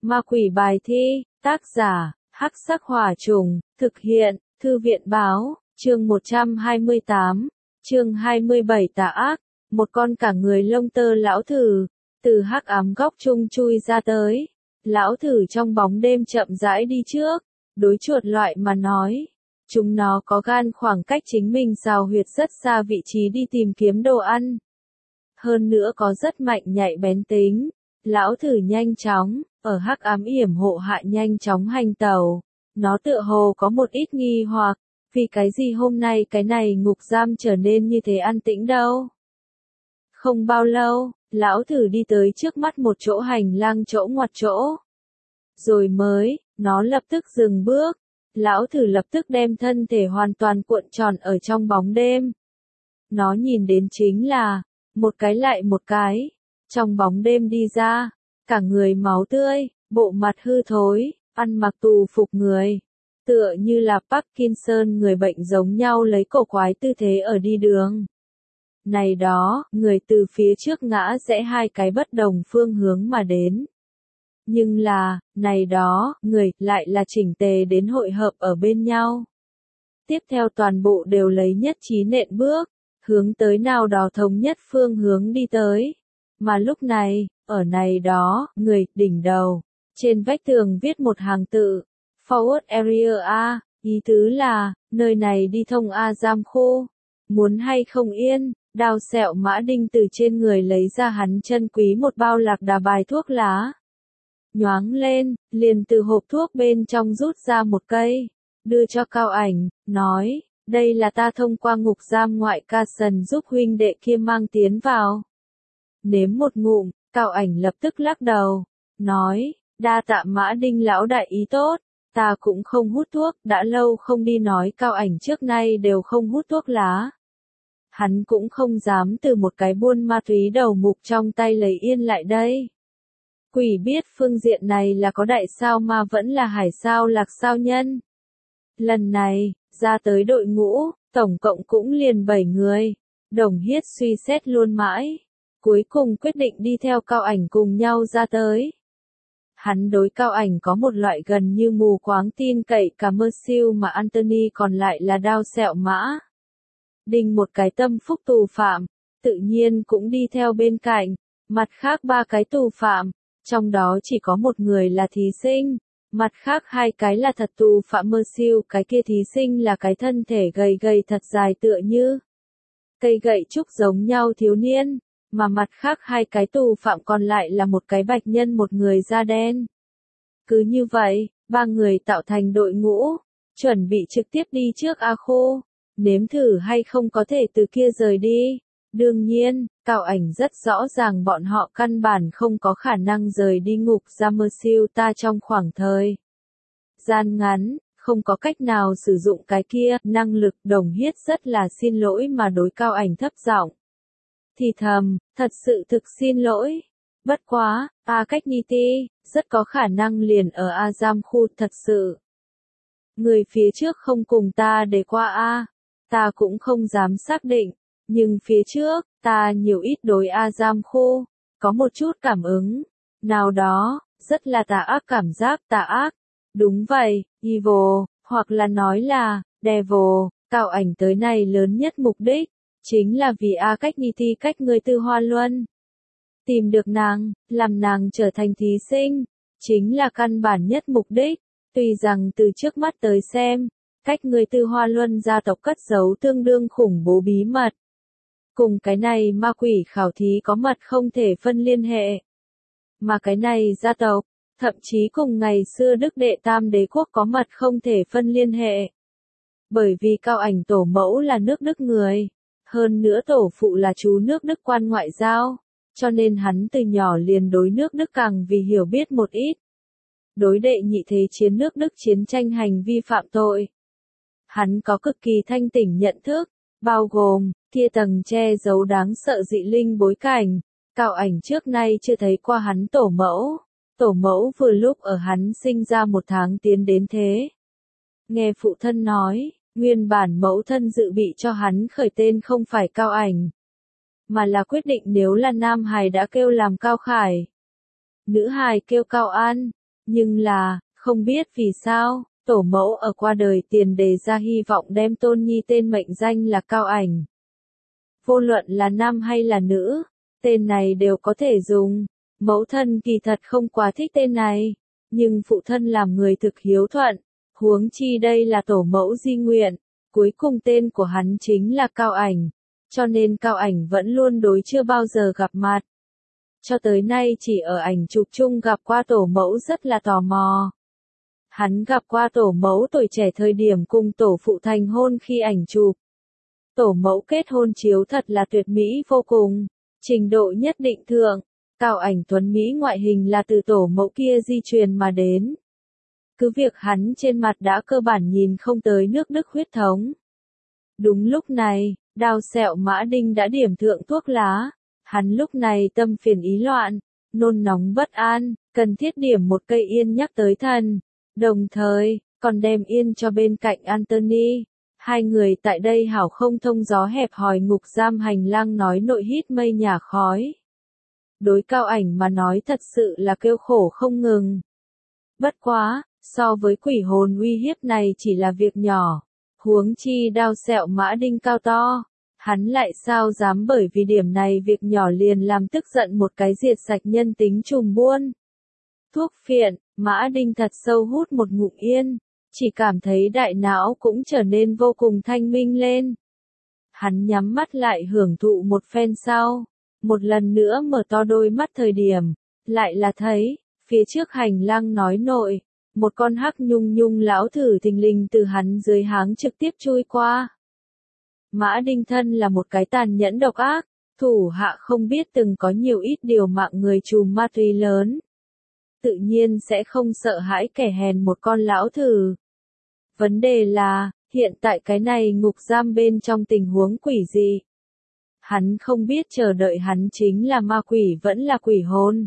Ma quỷ bài thi, tác giả, Hắc Sắc Hỏa Trùng, thực hiện, Thư viện báo, chương 128, chương 27 tà ác, một con cả người lông tơ lão thử, từ hắc ám góc chung chui ra tới. Lão thử trong bóng đêm chậm rãi đi trước, đối chuột loại mà nói. Chúng nó có gan khoảng cách chính mình xào huyệt rất xa vị trí đi tìm kiếm đồ ăn. Hơn nữa có rất mạnh nhạy bén tính. Lão thử nhanh chóng, ở hắc ám yểm hộ hạ nhanh chóng hành tẩu. Nó tựa hồ có một ít nghi hoặc, vì cái gì hôm nay cái này ngục giam trở nên như thế an tĩnh đâu. Không bao lâu, lão thử đi tới trước mắt một chỗ hành lang chỗ ngoặt chỗ. Rồi mới, nó lập tức dừng bước. Lão thử lập tức đem thân thể hoàn toàn cuộn tròn ở trong bóng đêm. Nó nhìn đến chính là, một cái lại một cái, trong bóng đêm đi ra, cả người máu tươi, bộ mặt hư thối, ăn mặc tù phục người. Tựa như là Parkinson người bệnh giống nhau lấy cổ quái tư thế ở đi đường. Này đó, người từ phía trước ngã rẽ hai cái bất đồng phương hướng mà đến. Nhưng là, này đó, người, lại là chỉnh tề đến hội hợp ở bên nhau. Tiếp theo toàn bộ đều lấy nhất trí nện bước, hướng tới nào đó thống nhất phương hướng đi tới. Mà lúc này, ở này đó, người, đỉnh đầu, trên vách tường viết một hàng tự, Forward Area A, ý tứ là, nơi này đi thông A giam khu. Muốn hay không yên, Đao Sẹo Mã Đinh từ trên người lấy ra hắn chân quý một bao lạc đà bài thuốc lá. Nhoáng lên, liền từ hộp thuốc bên trong rút ra một cây, đưa cho Cao Ảnh, nói, đây là ta thông qua ngục giam ngoại ca sần giúp huynh đệ kia mang tiến vào. Nếm một ngụm, Cao Ảnh lập tức lắc đầu, nói, đa tạ Mã Đinh lão đại ý tốt, ta cũng không hút thuốc, đã lâu không đi nói Cao Ảnh trước nay đều không hút thuốc lá. Hắn cũng không dám từ một cái buôn ma túy đầu mục trong tay lấy yên lại đây. Quỷ biết phương diện này là có đại sao mà vẫn là hải sao lạc sao nhân. Lần này, ra tới đội ngũ, tổng cộng cũng liền 7 người. Đồng Hiết suy xét luôn mãi. Cuối cùng quyết định đi theo Cao Ảnh cùng nhau ra tới. Hắn đối Cao Ảnh có một loại gần như mù quáng tin cậy cả mơ siêu mà Anthony còn lại là Đao Sẹo Mã Đinh một cái tâm phúc tù phạm, tự nhiên cũng đi theo bên cạnh. Mặt khác 3 cái tù phạm. Trong đó chỉ có một người là thí sinh, mặt khác 2 cái là thật tù phạm mơ siêu, cái kia thí sinh là cái thân thể gầy gầy thật dài tựa như cây gậy trúc giống nhau thiếu niên, mà mặt khác 2 cái tù phạm còn lại là một cái bạch nhân một người da đen. Cứ như vậy, 3 người tạo thành đội ngũ, chuẩn bị trực tiếp đi trước A khu, nếm thử hay không có thể từ kia rời đi. Đương nhiên, Cao Ảnh rất rõ ràng bọn họ căn bản không có khả năng rời đi ngục giam mơ siêu ta trong khoảng thời gian ngắn, không có cách nào sử dụng cái kia, năng lực. Đồng Hiết rất là xin lỗi mà đối Cao Ảnh thấp giọng thì thầm, thật sự thực xin lỗi. Bất quá, A Cách Ni Ti, rất có khả năng liền ở A giam khu thật sự. Người phía trước không cùng ta để qua A, ta cũng không dám xác định. Nhưng phía trước, ta nhiều ít đối A giam khu, có một chút cảm ứng, nào đó, rất là tà ác cảm giác tà ác. Đúng vậy, evil, hoặc là nói là, devil, Cao Ảnh tới này lớn nhất mục đích, chính là vì A Cách Ni Ti cách người Tư Hoa Luân. Tìm được nàng, làm nàng trở thành thí sinh, chính là căn bản nhất mục đích, tuy rằng từ trước mắt tới xem, cách người Tư Hoa Luân gia tộc cất giấu tương đương khủng bố bí mật. Cùng cái này ma quỷ khảo thí có mật không thể phân liên hệ. Mà cái này gia tộc, thậm chí cùng ngày xưa Đức Đệ Tam Đế Quốc có mật không thể phân liên hệ. Bởi vì Cao Ảnh tổ mẫu là nước Đức người, hơn nữa tổ phụ là chú nước Đức quan ngoại giao, cho nên hắn từ nhỏ liền đối nước Đức càng vì hiểu biết một ít. Đối đệ nhị thế chiến nước Đức chiến tranh hành vi phạm tội, hắn có cực kỳ thanh tỉnh nhận thức, bao gồm kia tầng che giấu đáng sợ dị linh bối cảnh. Cao Ảnh trước nay chưa thấy qua hắn tổ mẫu vừa lúc ở hắn sinh ra 1 tháng tiến đến thế. Nghe phụ thân nói, nguyên bản mẫu thân dự bị cho hắn khởi tên không phải Cao Ảnh, mà là quyết định nếu là nam hài đã kêu làm Cao Khải, nữ hài kêu Cao An. Nhưng là, không biết vì sao, tổ mẫu ở qua đời tiền đề ra hy vọng đem tôn nhi tên mệnh danh là Cao Ảnh. Vô luận là nam hay là nữ, tên này đều có thể dùng. Mẫu thân kỳ thật không quá thích tên này, nhưng phụ thân làm người thực hiếu thuận, huống chi đây là tổ mẫu di nguyện, cuối cùng tên của hắn chính là Cao Ảnh, cho nên Cao Ảnh vẫn luôn đối chưa bao giờ gặp mặt. Cho tới nay chỉ ở ảnh chụp chung gặp qua tổ mẫu rất là tò mò. Hắn gặp qua tổ mẫu tuổi trẻ thời điểm cùng tổ phụ thành hôn khi ảnh chụp. Tổ mẫu kết hôn chiếu thật là tuyệt mỹ vô cùng, trình độ nhất định thượng. Cao Ảnh tuấn mỹ ngoại hình là từ tổ mẫu kia di truyền mà đến. Cứ việc hắn trên mặt đã cơ bản nhìn không tới nước Đức huyết thống. Đúng lúc này, Đao Sẹo Mã Đinh đã điểm thượng thuốc lá. Hắn lúc này tâm phiền ý loạn, nôn nóng bất an, cần thiết điểm một cây yên nhắc tới thần. Đồng thời, còn đem yên cho bên cạnh Anthony. Hai người tại đây hảo không thông gió hẹp hòi ngục giam hành lang nói nội hít mây nhà khói. Đối Cao Ảnh mà nói thật sự là kêu khổ không ngừng. Bất quá, so với quỷ hồn uy hiếp này chỉ là việc nhỏ. Huống chi Đao Sẹo Mã Đinh cao to. Hắn lại sao dám bởi vì điểm này việc nhỏ liền làm tức giận một cái diệt sạch nhân tính trùm buôn. Thuốc phiện, Mã Đinh thật sâu hút một ngụm yên, chỉ cảm thấy đại não cũng trở nên vô cùng thanh minh lên. Hắn nhắm mắt lại hưởng thụ một phen sau, một lần nữa mở to đôi mắt thời điểm, lại là thấy, phía trước hành lang nói nội, một con hắc nhung nhung lão thử thình lình từ hắn dưới háng trực tiếp chui qua. Mã Đinh thân là một cái tàn nhẫn độc ác, thủ hạ không biết từng có nhiều ít điều mạng người trùm ma túy lớn. Tự nhiên sẽ không sợ hãi kẻ hèn một con lão thử. Vấn đề là, hiện tại cái này ngục giam bên trong tình huống quỷ dị. Hắn không biết chờ đợi hắn chính là ma quỷ vẫn là quỷ hồn.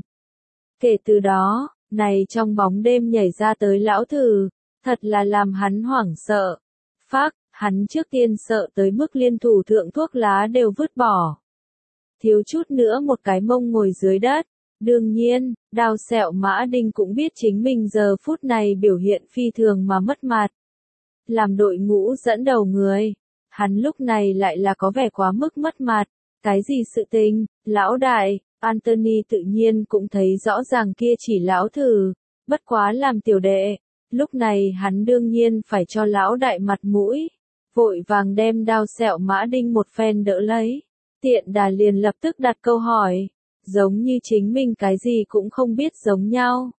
Kể từ đó, này trong bóng đêm nhảy ra tới lão thử, thật là làm hắn hoảng sợ. Phác, hắn trước tiên sợ tới mức liên thủ thượng thuốc lá đều vứt bỏ. Thiếu chút nữa một cái mông ngồi dưới đất. Đương nhiên, Đao Sẹo Mã Đinh cũng biết chính mình giờ phút này biểu hiện phi thường mà mất mặt. Làm đội ngũ dẫn đầu người, hắn lúc này lại là có vẻ quá mức mất mặt. Cái gì sự tình, lão đại, Anthony tự nhiên cũng thấy rõ ràng kia chỉ lão thử, bất quá làm tiểu đệ. Lúc này hắn đương nhiên phải cho lão đại mặt mũi, vội vàng đem Đao Sẹo Mã Đinh một phen đỡ lấy. Tiện đà liền lập tức đặt câu hỏi. Giống như chính mình cái gì cũng không biết giống nhau.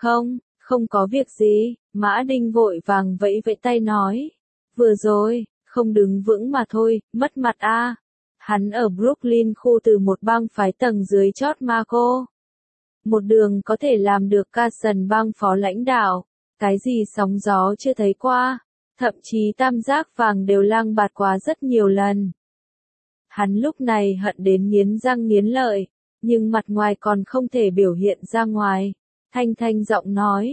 Không có việc gì, Mã Đinh vội vàng vẫy vẫy tay nói. Vừa rồi, không đứng vững mà thôi, mất mặt a. Hắn ở Brooklyn khu từ một bang phái tầng dưới chót Marco. Một đường có thể làm được Carson bang phó lãnh đạo, cái gì sóng gió chưa thấy qua, thậm chí tam giác vàng đều lang bạt quá rất nhiều lần. Hắn lúc này hận đến nghiến răng nghiến lợi. Nhưng mặt ngoài còn không thể biểu hiện ra ngoài. Thanh giọng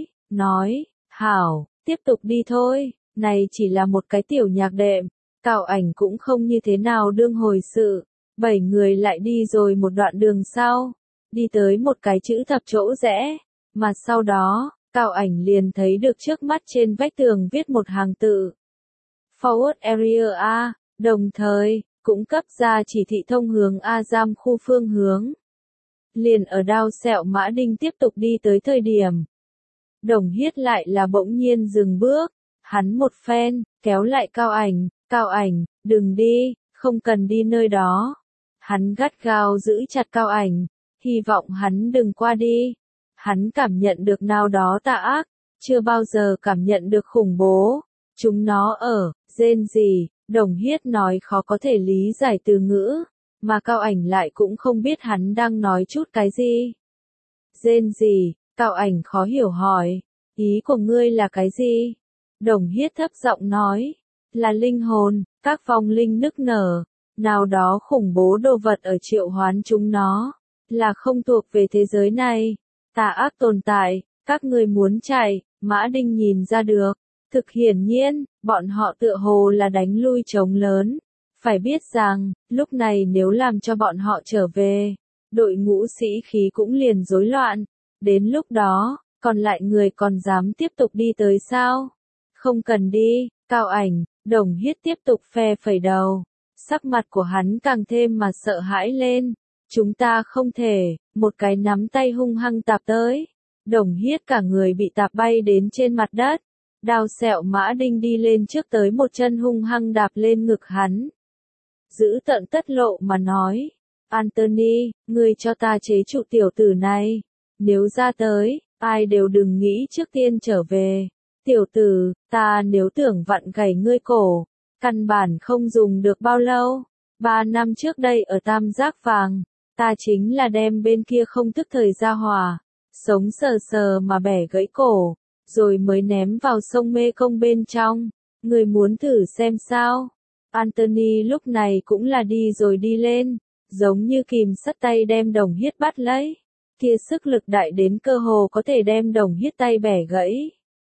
nói, hảo, tiếp tục đi thôi, này chỉ là một cái tiểu nhạc đệm. Cao Ảnh cũng không như thế nào đương hồi sự. 7 người lại đi rồi một đoạn đường sau, đi tới một cái chữ thập chỗ rẽ, mà sau đó, Cao Ảnh liền thấy được trước mắt trên vách tường viết một hàng tự. Forward Area A, đồng thời, cũng cấp ra chỉ thị thông hướng A Giam khu phương hướng. Liền ở Đao Sẹo Mã Đinh tiếp tục đi tới thời điểm. Đồng Hiết lại là bỗng nhiên dừng bước, hắn một phen, kéo lại Cao Ảnh, đừng đi, không cần đi nơi đó. Hắn gắt gao giữ chặt Cao Ảnh, hy vọng hắn đừng qua đi. Hắn cảm nhận được nào đó tà ác, chưa bao giờ cảm nhận được khủng bố. Chúng nó ở, rên rỉ, Đồng Hiết nói khó có thể lý giải từ ngữ. Mà Cao Ảnh lại cũng không biết hắn đang nói chút cái gì. Rên gì, Cao Ảnh khó hiểu hỏi, ý của ngươi là cái gì? Đồng Hiết thấp giọng nói, là linh hồn, các vong linh nức nở, nào đó khủng bố đồ vật ở triệu hoán chúng nó, là không thuộc về thế giới này, tà ác tồn tại, các ngươi muốn chạy, Mã Đinh nhìn ra được, thực hiển nhiên, bọn họ tựa hồ là đánh lui trống lớn. Phải biết rằng, lúc này nếu làm cho bọn họ trở về, đội ngũ sĩ khí cũng liền rối loạn. Đến lúc đó, Còn lại người còn dám tiếp tục đi tới sao? Không cần đi, Cao Ảnh, Đồng Hiết tiếp tục phe phẩy đầu. Sắc mặt của hắn càng thêm mà sợ hãi lên. Chúng ta không thể, một cái nắm tay hung hăng tạp tới. Đồng Hiết cả người bị tạp bay đến trên mặt đất. Đao sẹo mã đinh đi lên trước tới một chân hung hăng đạp lên ngực hắn. Giữ tận tất lộ mà nói. Anthony, ngươi cho ta chế trụ tiểu tử này. Nếu ra tới, ai đều đừng nghĩ trước tiên trở về. Tiểu tử, ta nếu tưởng vặn gãy ngươi cổ, căn bản không dùng được bao lâu. 3 năm trước đây ở Tam Giác Vàng, ta chính là đem bên kia không thức thời gia hỏa, sống sờ sờ mà bẻ gãy cổ, rồi mới ném vào sông Mê Công bên trong. Người muốn thử xem sao? Anthony lúc này cũng là đi rồi đi lên, giống như kìm sắt tay đem Đồng Hiết bắt lấy. Kia sức lực đại đến cơ hồ có thể đem Đồng Hiết tay bẻ gãy.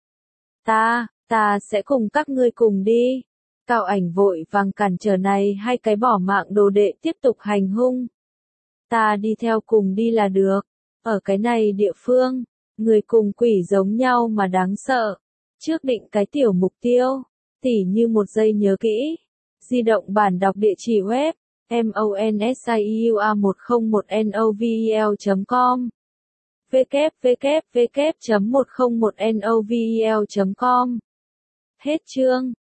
Ta sẽ cùng các ngươi cùng đi. Cao Ảnh vội vàng cản trở này hai cái bỏ mạng đồ đệ tiếp tục hành hung. Ta đi theo cùng đi là được. Ở cái này địa phương, người cùng quỷ giống nhau mà đáng sợ. Trước định cái tiểu mục tiêu, tỉ như một giây nhớ kỹ. Di động bản đọc địa chỉ web, monsiua101novel.com www.101novel.com. Hết chương.